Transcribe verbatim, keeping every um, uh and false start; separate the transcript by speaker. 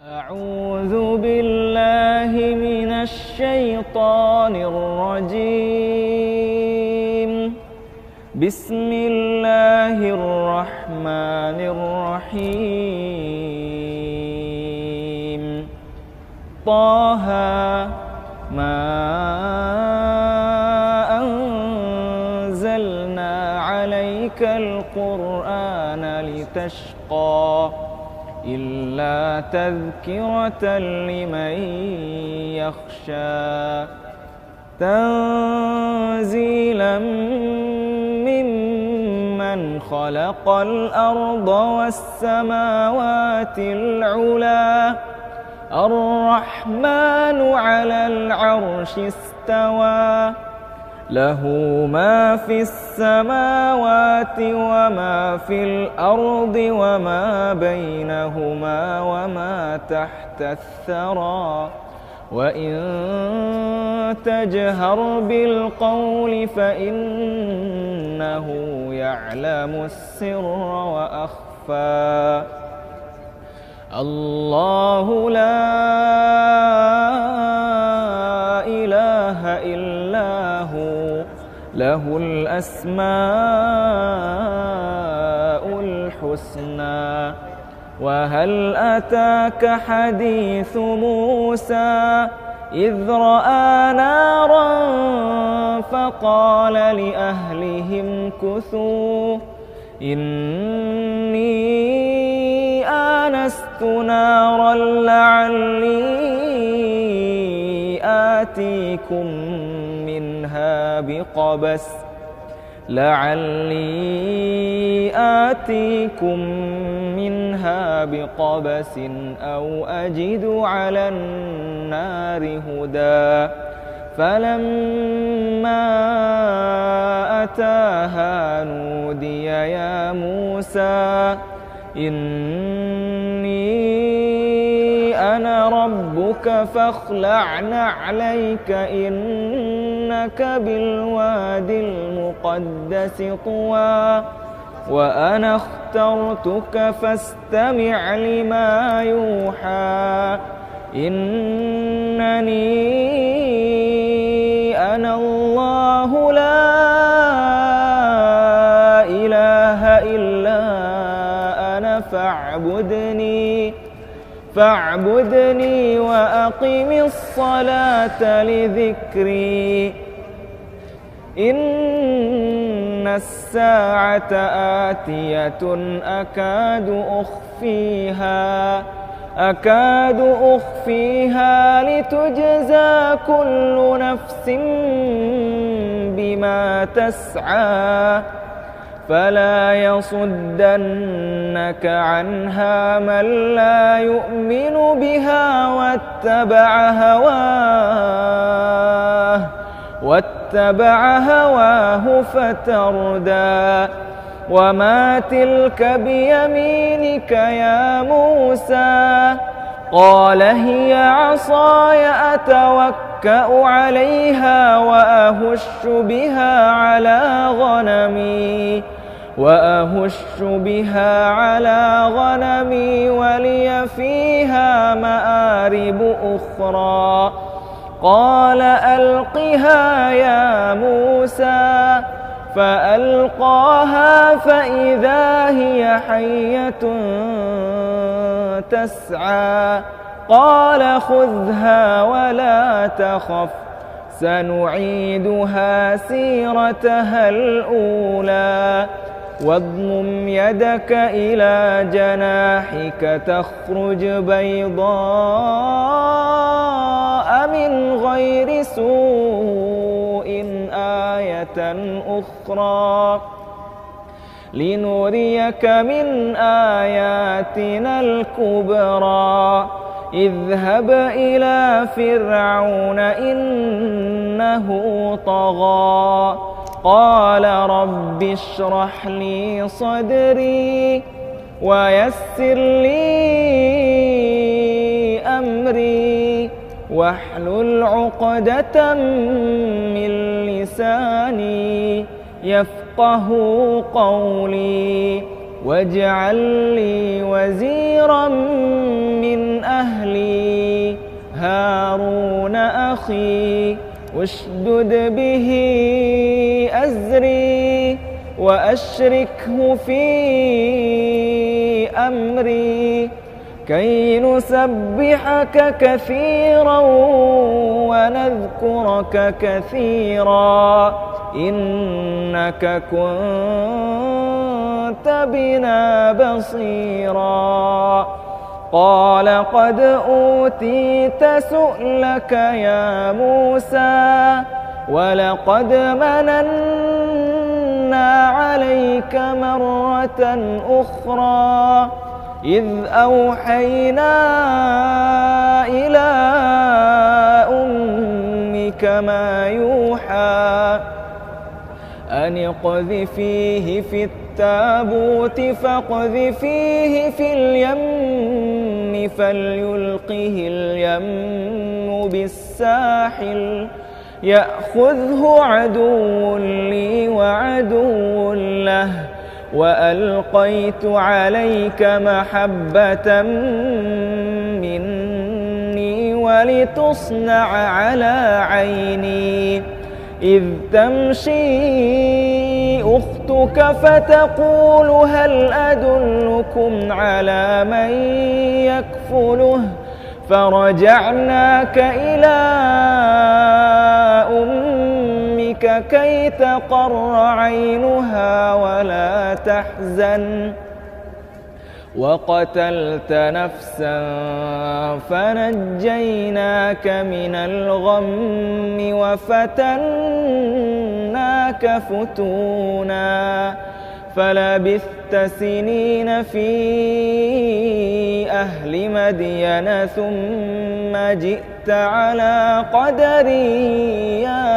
Speaker 1: أعوذ بالله من الشيطان الرجيم. بسم الله الرحمن الرحيم. طه ما أنزلنا عليك القرآن لتشقى إلا تذكرة لمن يخشى تنزيلا ممن خلق الأرض والسماوات العلى الرحمن على العرش استوى له ما في السماوات وما في الأرض وما بينهما وما تحت الثرى وإن تجهر بالقول فإنه يعلم السر وأخفى. الله لا إله إلا هو له الأسماء الحسنى. وهل أتاك حديث موسى إذ رأى نارا فقال لأهلهم كثوا إني آنست نارا لعلي آتيكم منها بقبس لعلي آتيكم منها بقبس أو أجد على النار هدى. فلما أتاها نودي يا موسى إني أنا ربك فاخلع نعليك إنك بالواد المقدس طوى وأنا اخترتك فاستمع لما يوحى إنني أنا الله لا إله إلا أنا فاعبدني فاعبدني وأقم الصلاة لذكري. إن الساعة آتية أكاد أخفيها أكاد أخفيها لتجزى كل نفس بما تسعى فلا يصدنك عنها من لا يؤمن بها واتبع هواه واتبع هواه فتردى. وما تلك بيمينك يا موسى قال هي عصاي أتوكأ عليها وأهش بها على غنمي وأهش بها على غنمي ولي فيها مآرب أخرى. قال ألقها يا موسى فألقاها فإذا هي حية تسعى. قال خذها ولا تخف سنعيدها سيرتها الأولى واضمم يدك إلى جناحك تخرج بيضاء من غير سوء آية أخرى لنريك من آياتنا الكبرى. اذهب إلى فرعون إنه طغى قال رب اشرح لي صدري ويسر لي أمري واحلل عقدة من لساني يفقه قولي واجعل لي وزيرا من من أهلي هارون أخي اشدد به أزري وأشركه في أمري كي نسبحك كثيرا ونذكرك كثيرا إنك كنت بنا بصيرا. قال قد أوتيت سؤلك يا موسى ولقد مننا عليك مرة أخرى إذ أوحينا إلى أمك ما يوحى أن اقذفيه في التابوت فاقذفيه في اليم فليلقه اليم بالساحل يأخذه عدو لي وعدو له وألقيت عليك محبة مني ولتصنع على عيني إذ تمشي أختك فتقول هل أدلكم على من يكفله فرجعناك إلى أمك كي تقر عينها ولا تحزن وقتلت نفسا فنجيناك من الغم وفتناك فتونا فلبثت سنين في أهل مدين ثم جئت على قدري يا